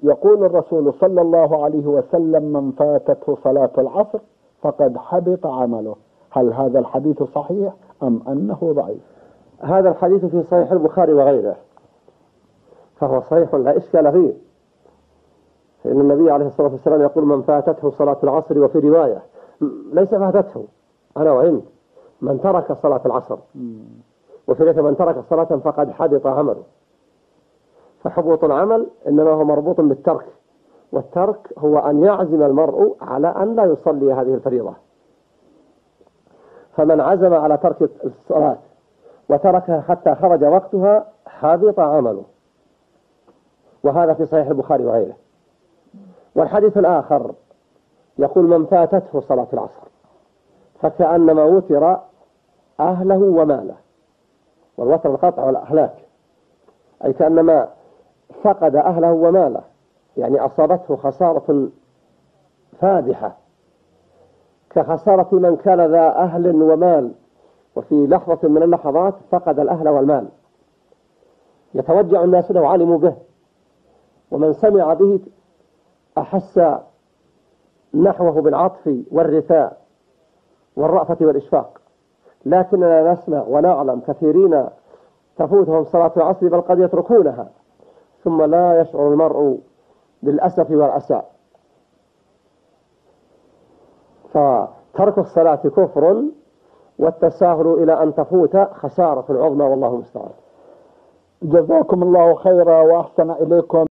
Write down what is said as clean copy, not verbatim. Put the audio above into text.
يقول الرسول صلى الله عليه وسلم: من فاتته صلاة العصر فقد حبط عمله. هل هذا الحديث صحيح أم أنه ضعيف؟ هذا الحديث في صحيح البخاري وغيره، فهو صحيح لا إشكال فيه، فإن النبي عليه الصلاة والسلام يقول: من فاتته صلاة العصر، وفي رواية ليس فاتته أنا وإنت، من ترك صلاة العصر، وفي رواية من ترك صلاة فقد حبط عمله. فحبوط العمل إنما هو مربوط بالترك، والترك هو أن يعزم المرء على أن لا يصلي هذه الفريضة. فمن عزم على ترك الصلاة وتركها حتى خرج وقتها حبط عمله، وهذا في صحيح البخاري وغيره. والحديث الآخر يقول: من فاتته صلاة العصر فكأنما وتر أهله وماله، والوتر القطع والأهلاك، أي كأنما فقد أهله وماله، يعني أصابته خسارة فادحة، كخسارة من كان ذا أهل ومال وفي لحظة من اللحظات فقد الأهل والمال، يتوجع الناس لو علموا به، ومن سمع به أحس نحوه بالعطف والرثاء والرأفة والإشفاق. لكننا نسمع ونعلم كثيرين تفوتهم صلاة العصر بل قد يتركونها ثم لا يشعر المرء بالأسف والأسى. فترك الصلاة كفر، والتساهل إلى أن تفوت خسارة عظمى، والله المستعان. جزاكم الله خيرا وأحسن إليكم.